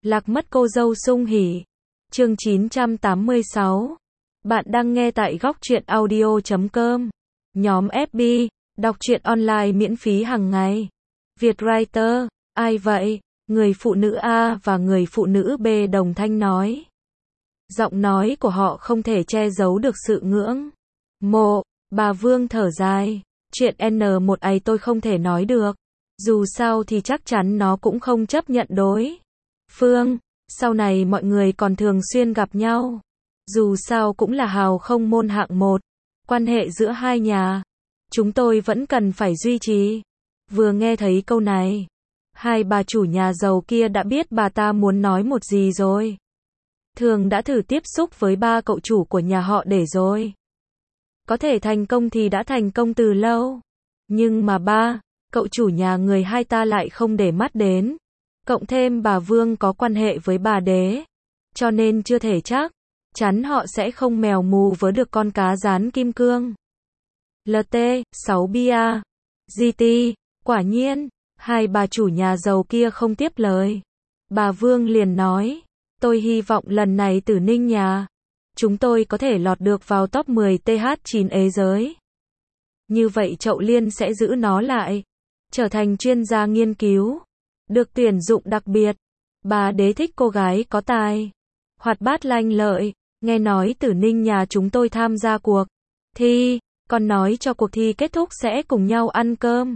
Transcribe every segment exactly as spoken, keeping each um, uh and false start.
Lạc mất cô dâu sung hỉ. Chương chín trăm tám mươi sáu. Bạn đang nghe tại góc truyện audio chấm com. Nhóm ép bê, đọc truyện online miễn phí hàng ngày. Vietwriter, ai vậy? Người phụ nữ A và người phụ nữ B đồng thanh nói. Giọng nói của họ không thể che giấu được sự ngưỡng mộ. Bà Vương thở dài. Chuyện N một ấy tôi không thể nói được. Dù sao thì chắc chắn nó cũng không chấp nhận đối phương. Sau này mọi người còn thường xuyên gặp nhau. Dù sao cũng là hào không môn hạng một. Quan hệ giữa hai nhà, chúng tôi vẫn cần phải duy trì. Vừa nghe thấy câu này, hai bà chủ nhà giàu kia đã biết bà ta muốn nói một gì rồi. Thường đã thử tiếp xúc với ba cậu chủ của nhà họ để rồi. Có thể thành công thì đã thành công từ lâu. Nhưng mà ba cậu chủ nhà người hai ta lại không để mắt đến. Cộng thêm bà Vương có quan hệ với bà đế. Cho nên chưa thể chắc chắn họ sẽ không mèo mù vớ được con cá rán kim cương. lờ tê, sáu bia, giê tê, quả nhiên, hai bà chủ nhà giàu kia không tiếp lời. Bà Vương liền nói, tôi hy vọng lần này Tử Ninh nhà chúng tôi có thể lọt được vào top mười T H chín ế giới. Như vậy Chậu Liên sẽ giữ nó lại, trở thành chuyên gia nghiên cứu, được tuyển dụng đặc biệt. Bà đế thích cô gái có tài, hoạt bát lanh lợi. Nghe nói Tử Ninh nhà chúng tôi tham gia cuộc thi, còn nói cho cuộc thi kết thúc sẽ cùng nhau ăn cơm.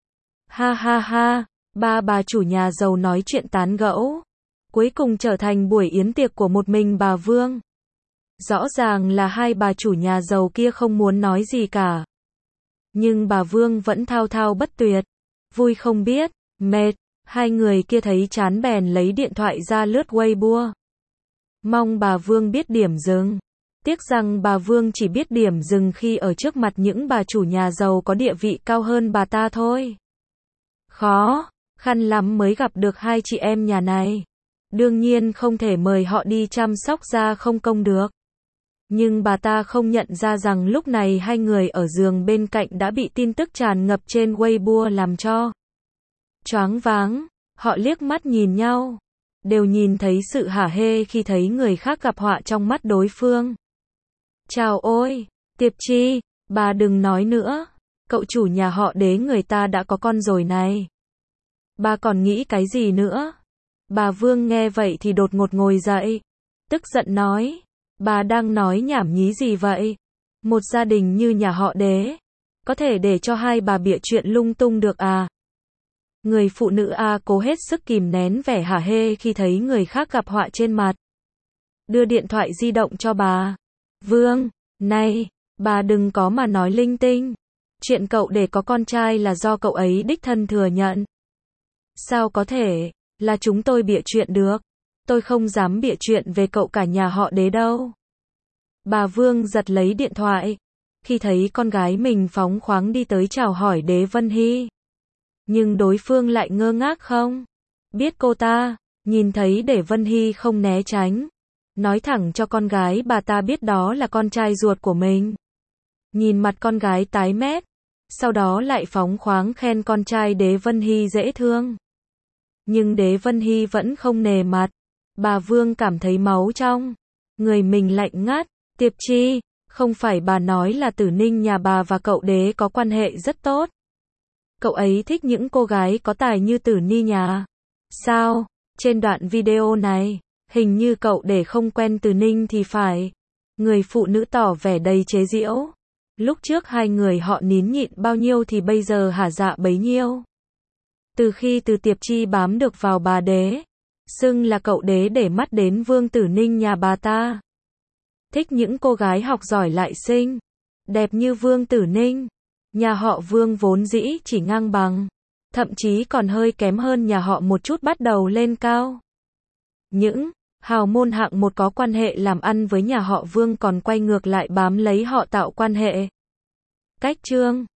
Ha ha ha, ba bà chủ nhà giàu nói chuyện tán gẫu. Cuối cùng trở thành buổi yến tiệc của một mình bà Vương. Rõ ràng là hai bà chủ nhà giàu kia không muốn nói gì cả. Nhưng bà Vương vẫn thao thao bất tuyệt. Vui không biết, mệt. Hai người kia thấy chán bèn lấy điện thoại ra lướt Weibo. Mong bà Vương biết điểm dừng. Tiếc rằng bà Vương chỉ biết điểm dừng khi ở trước mặt những bà chủ nhà giàu có địa vị cao hơn bà ta thôi. Khó khăn lắm mới gặp được hai chị em nhà này. Đương nhiên không thể mời họ đi chăm sóc da không công được. Nhưng bà ta không nhận ra rằng lúc này hai người ở giường bên cạnh đã bị tin tức tràn ngập trên Weibo làm cho choáng váng. Họ liếc mắt nhìn nhau, đều nhìn thấy sự hả hê khi thấy người khác gặp họa trong mắt đối phương. Chào ôi, Tiệp Chi, bà đừng nói nữa. Cậu chủ nhà họ đế người ta đã có con rồi này. Bà còn nghĩ cái gì nữa? Bà Vương nghe vậy thì đột ngột ngồi dậy, tức giận nói. Bà đang nói nhảm nhí gì vậy? Một gia đình như nhà họ đế, có thể để cho hai bà bịa chuyện lung tung được à? Người phụ nữ A cố hết sức kìm nén vẻ hả hê khi thấy người khác gặp họa trên mặt. Đưa điện thoại di động cho bà Vương. Này, bà đừng có mà nói linh tinh. Chuyện cậu để có con trai là do cậu ấy đích thân thừa nhận. Sao có thể là chúng tôi bịa chuyện được? Tôi không dám bịa chuyện về cậu cả nhà họ đế đâu. Bà Vương giật lấy điện thoại khi thấy con gái mình phóng khoáng đi tới chào hỏi đế Vân Hy. Nhưng đối phương lại ngơ ngác không biết cô ta. Nhìn thấy để Vân Hy không né tránh, nói thẳng cho con gái bà ta biết đó là con trai ruột của mình. Nhìn mặt con gái tái mét, sau đó lại phóng khoáng khen con trai đế Vân Hy dễ thương. Nhưng đế Vân Hy vẫn không nề mặt. Bà Vương cảm thấy máu trong người mình lạnh ngắt. Tiệp Chi, không phải bà nói là Tử Ninh nhà bà và cậu đế có quan hệ rất tốt. Cậu ấy thích những cô gái có tài như Tử Ni nhà. Sao? Trên đoạn video này, hình như cậu để không quen Tử Ninh thì phải. Người phụ nữ tỏ vẻ đầy chế giễu. Lúc trước hai người họ nín nhịn bao nhiêu thì bây giờ hả dạ bấy nhiêu. Từ khi Từ Tiệp Chi bám được vào bà đế, xưng là cậu đế để mắt đến Vương Tử Ninh nhà bà ta. Thích những cô gái học giỏi lại xinh đẹp như Vương Tử Ninh. Nhà họ Vương vốn dĩ chỉ ngang bằng, thậm chí còn hơi kém hơn nhà họ một chút bắt đầu lên cao. Những hào môn hạng một có quan hệ làm ăn với nhà họ Vương còn quay ngược lại bám lấy họ tạo quan hệ. Cách chương